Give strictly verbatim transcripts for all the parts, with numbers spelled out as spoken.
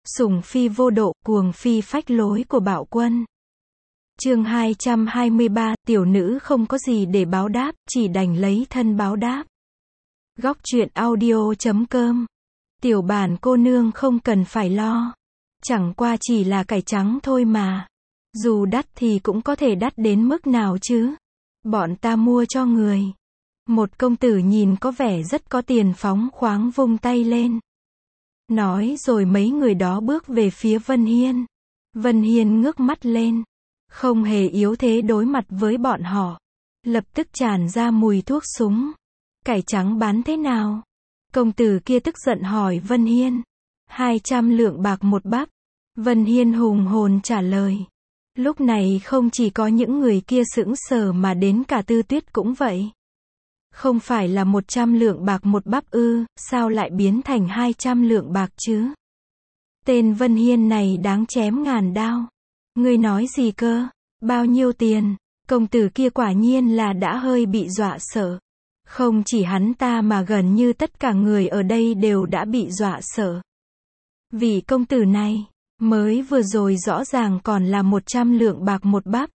Sủng phi vô độ, cuồng phi phách lối của Bạo Quân. Chương hai trăm hai mươi ba, tiểu nữ không có gì để báo đáp, chỉ đành lấy thân báo đáp. Góc truyện audio chấm com. Tiểu bản cô nương không cần phải lo. Chẳng qua chỉ là cải trắng thôi mà. Dù đắt thì cũng có thể đắt đến mức nào chứ. Bọn ta mua cho người. Một công tử nhìn có vẻ rất có tiền phóng khoáng vung tay lên. Nói rồi mấy người đó bước về phía Vân Hiên. Vân Hiên ngước mắt lên. Không hề yếu thế đối mặt với bọn họ. Lập tức tràn ra mùi thuốc súng. Cải trắng bán thế nào? Công tử kia tức giận hỏi Vân Hiên. Hai trăm lượng bạc một bắp. Vân Hiên hùng hồn trả lời. Lúc này không chỉ có những người kia sững sờ mà đến cả Tư Tuyết cũng vậy. Không phải là một trăm lượng bạc một bắp ư, sao lại biến thành hai trăm lượng bạc chứ? Tên Vân Hiên này đáng chém ngàn đao. Ngươi nói gì cơ? Bao nhiêu tiền? Công tử kia quả nhiên là đã hơi bị dọa sợ. Không chỉ hắn ta mà gần như tất cả người ở đây đều đã bị dọa sợ. Vị công tử này, mới vừa rồi rõ ràng còn là một trăm lượng bạc một bắp.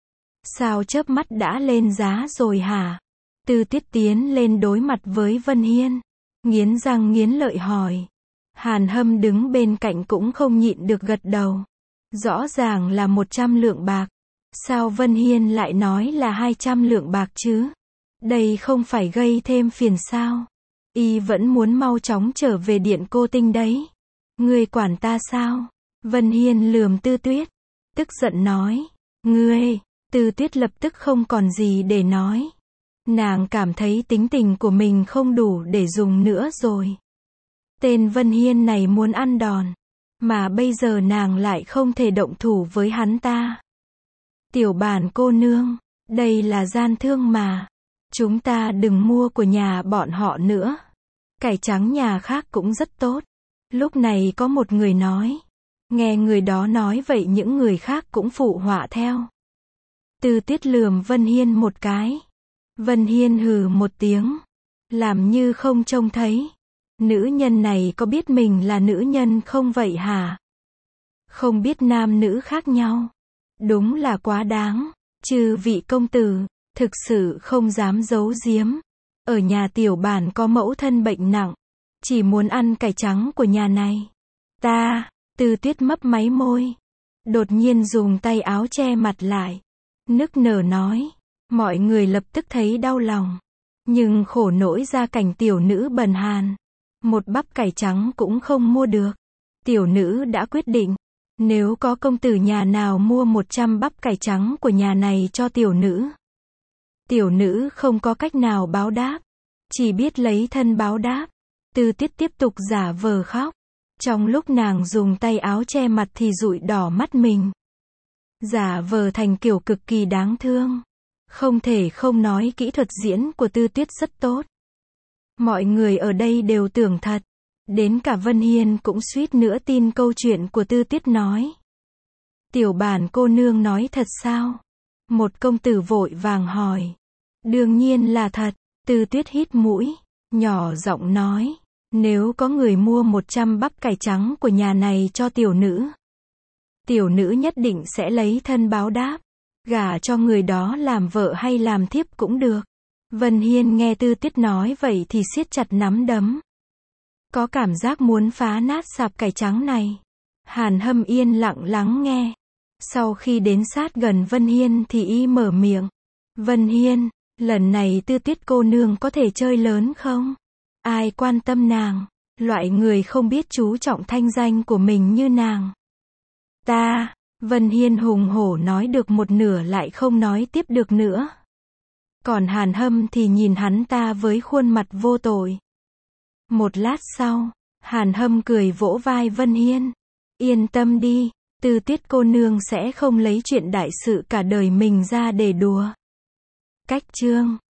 Sao chớp mắt đã lên giá rồi hả? Tư Tiết tiến lên đối mặt với Vân Hiên. Nghiến răng nghiến lợi hỏi. Hàn Hâm đứng bên cạnh cũng không nhịn được gật đầu. Rõ ràng là một trăm lượng bạc. Sao Vân Hiên lại nói là hai trăm lượng bạc chứ? Đây không phải gây thêm phiền sao? Y vẫn muốn mau chóng trở về Điện Cô Tinh đấy. Ngươi quản ta sao? Vân Hiên lườm Tư Tuyết. Tức giận nói. Ngươi! Tư Tuyết lập tức không còn gì để nói. Nàng cảm thấy tính tình của mình không đủ để dùng nữa rồi. Tên Vân Hiên này muốn ăn đòn. Mà bây giờ nàng lại không thể động thủ với hắn ta. Tiểu bản cô nương, đây là gian thương mà. Chúng ta đừng mua của nhà bọn họ nữa. Cải trắng nhà khác cũng rất tốt. Lúc này có một người nói. Nghe người đó nói vậy những người khác cũng phụ họa theo. Tư Tiết lườm Vân Hiên một cái. Vân Hiên hừ một tiếng. Làm như không trông thấy. Nữ nhân này có biết mình là nữ nhân không vậy hả? Không biết nam nữ khác nhau. Đúng là quá đáng. Chư vị công tử, thực sự không dám giấu giếm. Ở nhà tiểu bản có mẫu thân bệnh nặng. Chỉ muốn ăn cải trắng của nhà này. Ta, Tư Tuyết mấp máy môi. Đột nhiên dùng tay áo che mặt lại. Nức nở nói. Mọi người lập tức thấy đau lòng. Nhưng khổ nỗi gia cảnh tiểu nữ bần hàn. Một bắp cải trắng cũng không mua được. Tiểu nữ đã quyết định. Nếu có công tử nhà nào mua một trăm bắp cải trắng của nhà này cho tiểu nữ. Tiểu nữ không có cách nào báo đáp. Chỉ biết lấy thân báo đáp. Tư Tiết tiếp tục giả vờ khóc. Trong lúc nàng dùng tay áo che mặt thì dụi đỏ mắt mình. Giả vờ thành kiểu cực kỳ đáng thương. Không thể không nói kỹ thuật diễn của Tư Tuyết rất tốt. Mọi người ở đây đều tưởng thật. Đến cả Vân Hiên cũng suýt nữa tin câu chuyện của Tư Tuyết nói. Tiểu bản cô nương nói thật sao? Một công tử vội vàng hỏi. Đương nhiên là thật. Tư Tuyết hít mũi, nhỏ giọng nói. Nếu có người mua một trăm bắp cải trắng của nhà này cho tiểu nữ. Tiểu nữ nhất định sẽ lấy thân báo đáp. Gả cho người đó làm vợ hay làm thiếp cũng được. Vân Hiên nghe Tư Tuyết nói vậy thì siết chặt nắm đấm. Có cảm giác muốn phá nát sạp cải trắng này. Hàn Hâm yên lặng lắng nghe. Sau khi đến sát gần Vân Hiên thì y mở miệng. Vân Hiên, lần này Tư Tuyết cô nương có thể chơi lớn không? Ai quan tâm nàng? Loại người không biết chú trọng thanh danh của mình như nàng. Ta, Vân Hiên hùng hổ nói được một nửa lại không nói tiếp được nữa. Còn Hàn Hâm thì nhìn hắn ta với khuôn mặt vô tội. Một lát sau, Hàn Hâm cười vỗ vai Vân Hiên. Yên tâm đi, Tư Tuyết cô nương sẽ không lấy chuyện đại sự cả đời mình ra để đùa. Cách chương